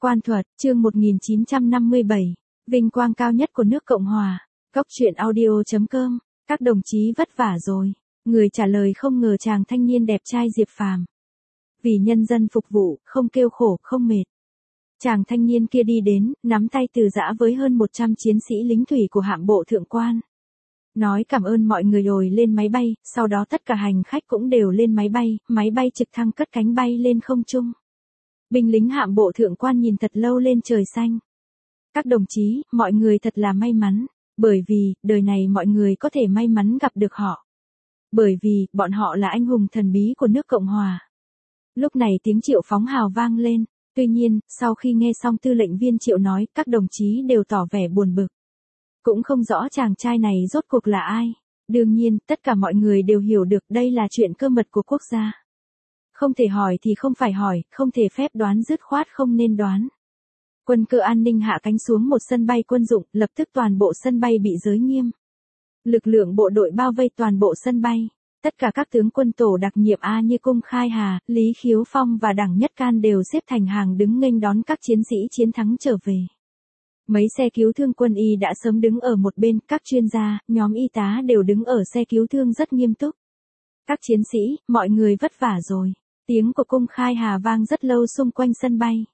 Quan thuật, chương 1957, vinh quang cao nhất của nước Cộng Hòa. Góc truyện audio.com, các đồng chí vất vả rồi. Người trả lời không ngờ chàng thanh niên đẹp trai Diệp Phàm. Vì nhân dân phục vụ, không kêu khổ, không mệt. Chàng thanh niên kia đi đến, nắm tay từ giã với hơn 100 chiến sĩ lính thủy của hạm bộ thượng quan. Nói cảm ơn mọi người rồi lên máy bay, sau đó tất cả hành khách cũng đều lên máy bay trực thăng cất cánh bay lên không trung. Binh lính hạm bộ thượng quan nhìn thật lâu lên trời xanh. Các đồng chí, mọi người thật là may mắn, bởi vì, đời này mọi người có thể may mắn gặp được họ. Bởi vì, bọn họ là anh hùng thần bí của nước Cộng Hòa. Lúc này tiếng Triệu phóng hào vang lên, tuy nhiên, sau khi nghe xong tư lệnh viên Triệu nói, các đồng chí đều tỏ vẻ buồn bực. Cũng không rõ chàng trai này rốt cuộc là ai. Đương nhiên, tất cả mọi người đều hiểu được đây là chuyện cơ mật của quốc gia. Không thể hỏi thì không phải hỏi, không thể phép đoán dứt khoát không nên đoán. Quân cơ an ninh hạ cánh xuống một sân bay quân dụng, lập tức toàn bộ sân bay bị giới nghiêm. Lực lượng bộ đội bao vây toàn bộ sân bay. Tất cả các tướng quân tổ đặc nhiệm A như Cung Khai Hà, Lý Khiếu Phong và Đảng Nhất Can đều xếp thành hàng đứng nghênh đón các chiến sĩ chiến thắng trở về. Mấy xe cứu thương quân y đã sớm đứng ở một bên, các chuyên gia, nhóm y tá đều đứng ở xe cứu thương rất nghiêm túc. Các chiến sĩ, mọi người vất vả rồi. Tiếng của Cung Khai Hà vang rất lâu xung quanh sân bay.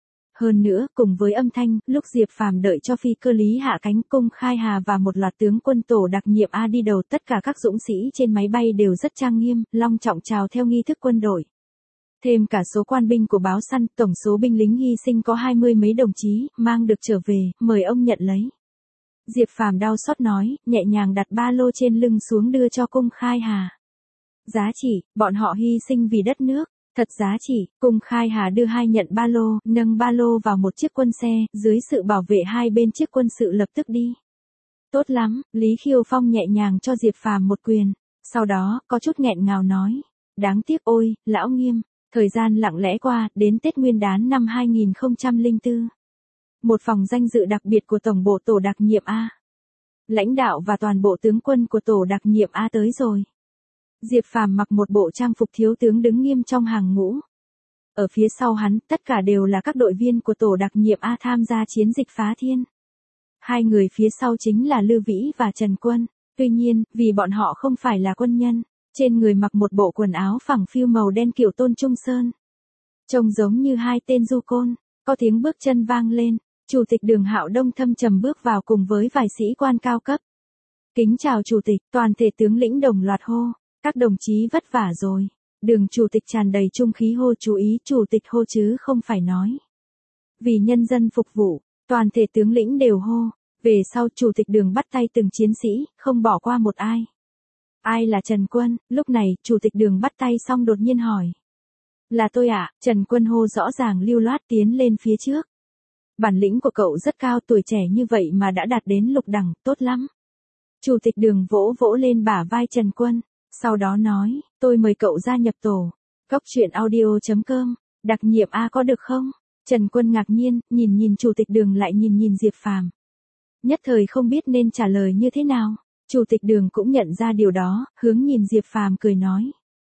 Hơn nữa, cùng với âm thanh, lúc Diệp Phàm đợi cho phi cơ lý hạ cánh, Cung Khai Hà và một loạt tướng quân tổ đặc nhiệm A đi đầu, tất cả các dũng sĩ trên máy bay đều rất trang nghiêm, long trọng chào theo nghi thức quân đội. Thêm cả số quan binh của báo săn, tổng số binh lính hy sinh có 20 mấy đồng chí, mang được trở về, mời ông nhận lấy. Diệp Phàm đau xót nói, nhẹ nhàng đặt ba lô trên lưng xuống đưa cho Cung Khai Hà. Giá trị, bọn họ hy sinh vì đất nước, thật giá trị. Cung Khai Hà đưa hai nhận ba lô, nâng ba lô vào một chiếc quân xe, dưới sự bảo vệ hai bên chiếc quân sự lập tức đi. Tốt lắm, Lý Khiêu Phong nhẹ nhàng cho Diệp Phàm một quyền, sau đó, có chút nghẹn ngào nói, đáng tiếc ôi, lão Nghiêm, thời gian lặng lẽ qua, đến Tết Nguyên đán năm 2004. Một phòng danh dự đặc biệt của Tổng bộ Tổ đặc nhiệm A. Lãnh đạo và toàn bộ tướng quân của Tổ đặc nhiệm A tới rồi. Diệp Phàm mặc một bộ trang phục thiếu tướng đứng nghiêm trong hàng ngũ. Ở phía sau hắn, tất cả đều là các đội viên của tổ đặc nhiệm A tham gia chiến dịch phá thiên. Hai người phía sau chính là Lưu Vĩ và Trần Quân. Tuy nhiên, vì bọn họ không phải là quân nhân, trên người mặc một bộ quần áo phẳng phiu màu đen kiểu Tôn Trung Sơn. Trông giống như hai tên du côn, có tiếng bước chân vang lên, Chủ tịch Đường Hạo Đông thâm trầm bước vào cùng với vài sĩ quan cao cấp. Kính chào Chủ tịch, toàn thể tướng lĩnh đồng loạt hô. Các đồng chí vất vả rồi. Đường Chủ tịch tràn đầy trung khí hô chú ý Chủ tịch hô chứ không phải nói. Vì nhân dân phục vụ, toàn thể tướng lĩnh đều hô. Về sau Chủ tịch Đường bắt tay từng chiến sĩ, không bỏ qua một ai. Ai là Trần Quân? Lúc này, Chủ tịch Đường bắt tay xong đột nhiên hỏi. Là tôi ạ, Trần Quân hô rõ ràng lưu loát tiến lên phía trước. Bản lĩnh của cậu rất cao, tuổi trẻ như vậy mà đã đạt đến lục đẳng, tốt lắm. Chủ tịch Đường vỗ vỗ lên bả vai Trần Quân. Sau đó nói, tôi mời cậu gia nhập tổ. Góc truyện audio.com, đặc nhiệm A có được không? Trần Quân ngạc nhiên, nhìn Chủ tịch Đường lại nhìn Diệp Phàm. Nhất thời không biết nên trả lời như thế nào. Chủ tịch Đường cũng nhận ra điều đó, hướng nhìn Diệp Phàm cười nói.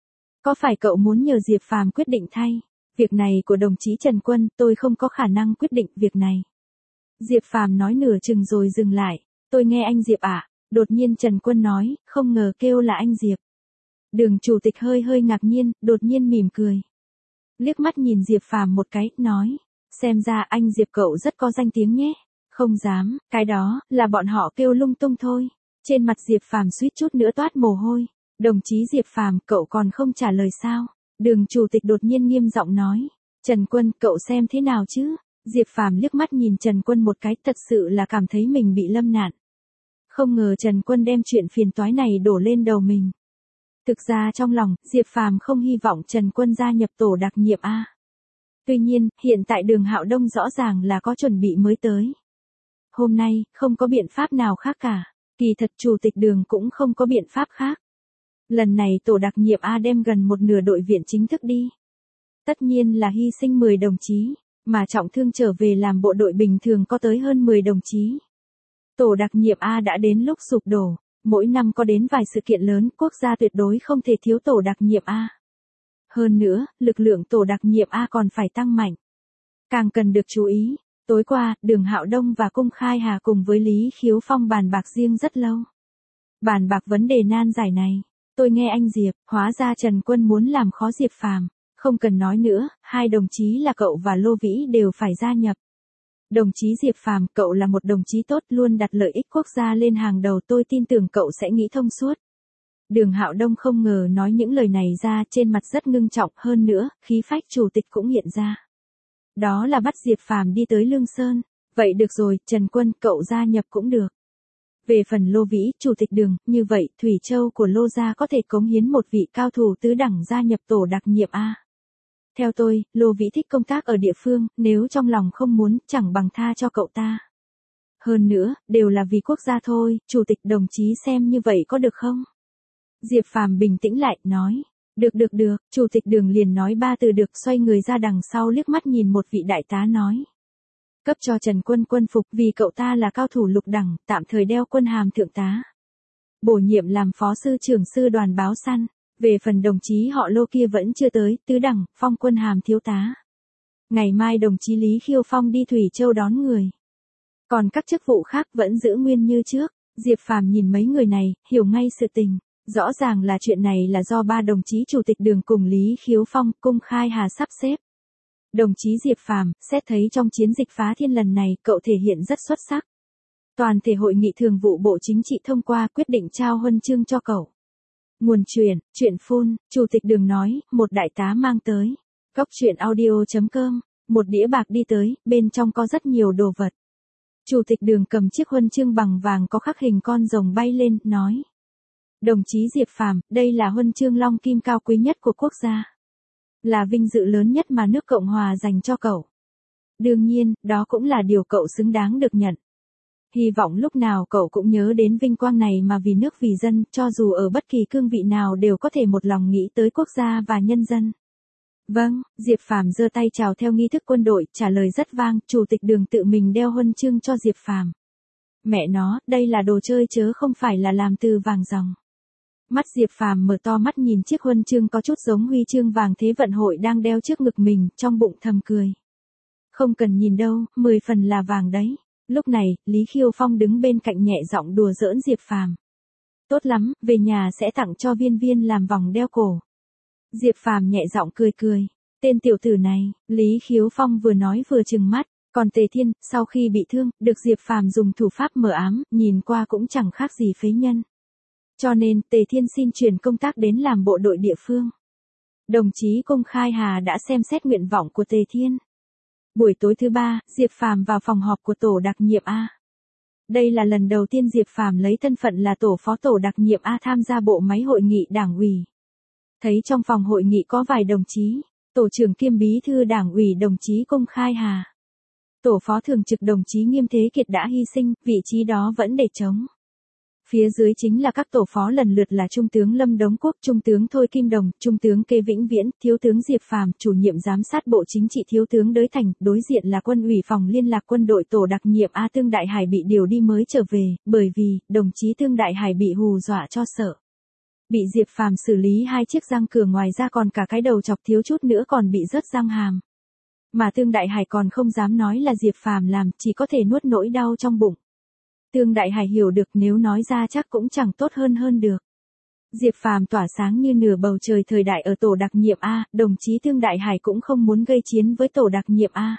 Có phải cậu muốn nhờ Diệp Phàm quyết định thay? Việc này của đồng chí Trần Quân, tôi không có khả năng quyết định việc này. Diệp Phàm nói nửa chừng rồi dừng lại. Tôi nghe anh Diệp ạ. Đột nhiên Trần Quân nói, không ngờ kêu là anh Diệp. Đường Chủ tịch hơi ngạc nhiên, đột nhiên mỉm cười. Liếc mắt nhìn Diệp Phàm một cái, nói, xem ra anh Diệp cậu rất có danh tiếng nhé. Không dám, cái đó, là bọn họ kêu lung tung thôi. Trên mặt Diệp Phàm suýt chút nữa toát mồ hôi. Đồng chí Diệp Phàm, cậu còn không trả lời sao? Đường Chủ tịch đột nhiên nghiêm giọng nói, Trần Quân, cậu xem thế nào chứ? Diệp Phàm liếc mắt nhìn Trần Quân một cái, thật sự là cảm thấy mình bị lâm nạn. Không ngờ Trần Quân đem chuyện phiền toái này đổ lên đầu mình. Thực ra trong lòng, Diệp Phàm không hy vọng Trần Quân gia nhập tổ đặc nhiệm A. Tuy nhiên, hiện tại Đường Hạo Đông rõ ràng là có chuẩn bị mới tới. Hôm nay, không có biện pháp nào khác cả. Kỳ thật Chủ tịch Đường cũng không có biện pháp khác. Lần này tổ đặc nhiệm A đem gần một nửa đội viện chính thức đi. Tất nhiên là hy sinh 10 đồng chí, mà trọng thương trở về làm bộ đội bình thường có tới hơn 10 đồng chí. Tổ đặc nhiệm A đã đến lúc sụp đổ. Mỗi năm có đến vài sự kiện lớn, quốc gia tuyệt đối không thể thiếu tổ đặc nhiệm A. Hơn nữa, lực lượng tổ đặc nhiệm A còn phải tăng mạnh. càng cần được chú ý. Tối qua, Đường Hạo Đông và Cung Khai Hà cùng với Lý Khiếu Phong bàn bạc riêng rất lâu. Bàn bạc vấn đề nan giải này. Tôi nghe anh Diệp, hóa ra Trần Quân muốn làm khó Diệp Phàm. Không cần nói nữa, hai đồng chí là cậu và Lô Vĩ đều phải gia nhập. Đồng chí Diệp Phàm, cậu là một đồng chí tốt, luôn đặt lợi ích quốc gia lên hàng đầu, tôi tin tưởng cậu sẽ nghĩ thông suốt. Đường Hạo Đông không ngờ nói những lời này ra, trên mặt rất ngưng trọng, hơn nữa, khí phách chủ tịch cũng hiện ra. Đó là bắt Diệp Phàm đi tới Lương Sơn. Vậy được rồi, Trần Quân, cậu gia nhập cũng được. Về phần Lô Vĩ, chủ tịch Đường, như vậy, Thủy Châu của Lô gia có thể cống hiến một vị cao thủ tứ đẳng gia nhập tổ đặc nhiệm A. Theo tôi, Lô Vĩ thích công tác ở địa phương, nếu trong lòng không muốn, chẳng bằng tha cho cậu ta. Hơn nữa, đều là vì quốc gia thôi, chủ tịch đồng chí xem như vậy có được không? Diệp Phàm bình tĩnh lại, nói. Được, chủ tịch Đường liền nói ba từ được, xoay người ra đằng sau liếc mắt nhìn một vị đại tá nói. Cấp cho Trần Quân quân phục, vì cậu ta là cao thủ lục đẳng, tạm thời đeo quân hàm thượng tá. Bổ nhiệm làm phó sư trưởng sư đoàn báo săn. Về phần đồng chí họ Lô kia vẫn chưa tới, tứ đẳng, phong quân hàm thiếu tá. Ngày mai đồng chí Lý Khiêu Phong đi Thủy Châu đón người. Còn các chức vụ khác vẫn giữ nguyên như trước. Diệp Phàm nhìn mấy người này, hiểu ngay sự tình. Rõ ràng là chuyện này là do ba đồng chí chủ tịch Đường cùng Lý Khiếu Phong, Cung Khai Hà sắp xếp. Đồng chí Diệp Phàm, xét thấy trong chiến dịch phá thiên lần này, cậu thể hiện rất xuất sắc. Toàn thể hội nghị thường vụ Bộ Chính trị thông qua quyết định trao huân chương cho cậu. Nguồn chuyện phun, chủ tịch Đường nói, một đại tá mang tới. Góc chuyện audio.com, một đĩa bạc đi tới, bên trong có rất nhiều đồ vật. Chủ tịch Đường cầm chiếc huân chương bằng vàng có khắc hình con rồng bay lên, nói. Đồng chí Diệp Phàm, đây là huân chương long kim cao quý nhất của quốc gia. Là vinh dự lớn nhất mà nước Cộng Hòa dành cho cậu. Đương nhiên, đó cũng là điều cậu xứng đáng được nhận. Hy vọng lúc nào cậu cũng nhớ đến vinh quang này mà vì nước vì dân, cho dù ở bất kỳ cương vị nào đều có thể một lòng nghĩ tới quốc gia và nhân dân. Vâng, Diệp Phàm giơ tay chào theo nghi thức quân đội, trả lời rất vang, chủ tịch Đường tự mình đeo huân chương cho Diệp Phàm. Mẹ nó, đây là đồ chơi chớ không phải là làm từ vàng ròng. Mắt Diệp Phàm mở to mắt nhìn chiếc huân chương có chút giống huy chương vàng Thế vận hội đang đeo trước ngực mình, trong bụng thầm cười. Không cần nhìn đâu, 10 phần là vàng đấy. Lúc này, Lý Khiêu Phong đứng bên cạnh nhẹ giọng đùa giỡn Diệp Phàm. Tốt lắm, về nhà sẽ tặng cho Viên làm vòng đeo cổ. Diệp Phàm nhẹ giọng cười. Tên tiểu tử này, Lý Khiếu Phong vừa nói vừa trừng mắt, còn Tề Thiên, sau khi bị thương, được Diệp Phàm dùng thủ pháp mờ ám, nhìn qua cũng chẳng khác gì phế nhân. Cho nên, Tề Thiên xin chuyển công tác đến làm bộ đội địa phương. Đồng chí Cung Khai Hà đã xem xét nguyện vọng của Tề Thiên. Buổi tối thứ ba, Diệp Phàm vào phòng họp của tổ đặc nhiệm A. Đây là lần đầu tiên Diệp Phàm lấy thân phận là tổ phó tổ đặc nhiệm A tham gia bộ máy hội nghị đảng ủy. Thấy trong phòng hội nghị có vài đồng chí, tổ trưởng kiêm bí thư đảng ủy đồng chí Cung Khai Hà. Tổ phó thường trực đồng chí Nghiêm Thế Kiệt đã hy sinh, vị trí đó vẫn để trống. Phía dưới chính là các tổ phó lần lượt là Trung tướng Lâm Đống Quốc, Trung tướng Thôi Kim Đồng, Trung tướng Kê Vĩnh Viễn, Thiếu tướng Diệp Phàm, chủ nhiệm giám sát Bộ Chính trị Thiếu tướng Đới Thành, đối diện là Quân ủy phòng liên lạc quân đội tổ đặc nhiệm A. Tương Đại Hải bị điều đi mới trở về, bởi vì, đồng chí Tương Đại Hải bị hù dọa cho sợ. Bị Diệp Phàm xử lý 2 chiếc răng cửa, ngoài ra còn cả cái đầu chọc thiếu chút nữa còn bị rớt răng hàm. Mà Tương Đại Hải còn không dám nói là Diệp Phàm làm, chỉ có thể nuốt nỗi đau trong bụng. Tương Đại Hải hiểu được nếu nói ra chắc cũng chẳng tốt hơn được. Diệp Phàm tỏa sáng như nửa bầu trời thời đại ở tổ đặc nhiệm A, đồng chí Tương Đại Hải cũng không muốn gây chiến với tổ đặc nhiệm A.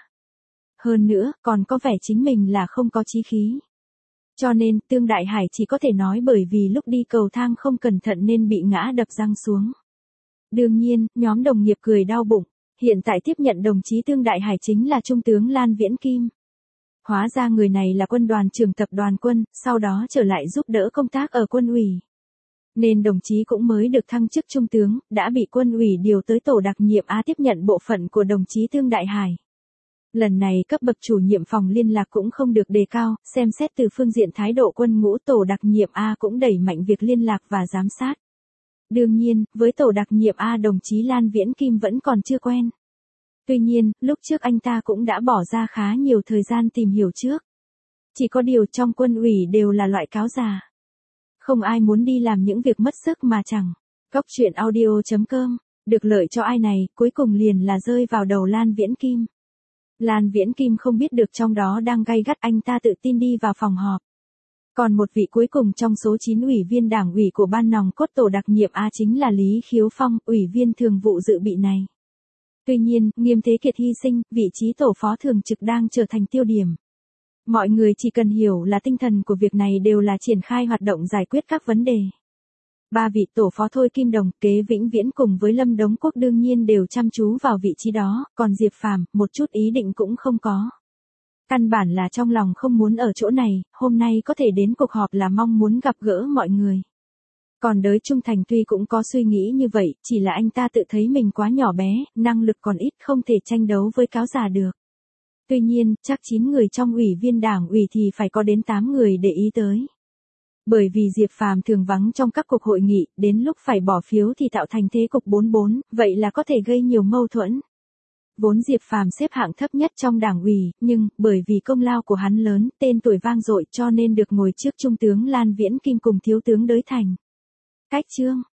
Hơn nữa, còn có vẻ chính mình là không có chí khí. Cho nên, Tương Đại Hải chỉ có thể nói bởi vì lúc đi cầu thang không cẩn thận nên bị ngã đập răng xuống. Đương nhiên, nhóm đồng nghiệp cười đau bụng. Hiện tại tiếp nhận đồng chí Tương Đại Hải chính là Trung tướng Lan Viễn Kim. Hóa ra người này là quân đoàn trưởng tập đoàn quân, sau đó trở lại giúp đỡ công tác ở quân ủy. Nên đồng chí cũng mới được thăng chức trung tướng, đã bị quân ủy điều tới tổ đặc nhiệm A tiếp nhận bộ phận của đồng chí Tương Đại Hải. Lần này cấp bậc chủ nhiệm phòng liên lạc cũng không được đề cao, xem xét từ phương diện thái độ quân ngũ tổ đặc nhiệm A cũng đẩy mạnh việc liên lạc và giám sát. Đương nhiên, với tổ đặc nhiệm A đồng chí Lan Viễn Kim vẫn còn chưa quen. Tuy nhiên, lúc trước anh ta cũng đã bỏ ra khá nhiều thời gian tìm hiểu trước. Chỉ có điều trong quân ủy đều là loại cáo già. Không ai muốn đi làm những việc mất sức mà chẳng. Góc chuyện audio.com, được lợi cho ai này, cuối cùng liền là rơi vào đầu Lan Viễn Kim. Lan Viễn Kim không biết được trong đó đang gay gắt, anh ta tự tin đi vào phòng họp. Còn một vị cuối cùng trong số 9 ủy viên đảng ủy của ban nòng cốt tổ đặc nhiệm A chính là Lý Khiếu Phong, ủy viên thường vụ dự bị này. Tuy nhiên, Nghiêm Thế Kiệt hy sinh, vị trí tổ phó thường trực đang trở thành tiêu điểm. Mọi người chỉ cần hiểu là tinh thần của việc này đều là triển khai hoạt động giải quyết các vấn đề. Ba vị tổ phó Thôi Kim Đồng, Kế Vĩnh Viễn cùng với Lâm Đống Quốc đương nhiên đều chăm chú vào vị trí đó, còn Diệp Phàm, một chút ý định cũng không có. Căn bản là trong lòng không muốn ở chỗ này, hôm nay có thể đến cuộc họp là mong muốn gặp gỡ mọi người. Còn Đới Trung Thành tuy cũng có suy nghĩ như vậy, chỉ là anh ta tự thấy mình quá nhỏ bé, năng lực còn ít, không thể tranh đấu với cáo già được. Tuy nhiên, chắc 9 người trong ủy viên đảng ủy thì phải có đến 8 người để ý tới. Bởi vì Diệp Phàm thường vắng trong các cuộc hội nghị, đến lúc phải bỏ phiếu thì tạo thành thế cục 4-4, vậy là có thể gây nhiều mâu thuẫn. Vốn Diệp Phàm xếp hạng thấp nhất trong đảng ủy, nhưng bởi vì công lao của hắn lớn, tên tuổi vang dội cho nên được ngồi trước Trung tướng Lan Viễn Kim cùng Thiếu tướng Đới Thành. Cách chương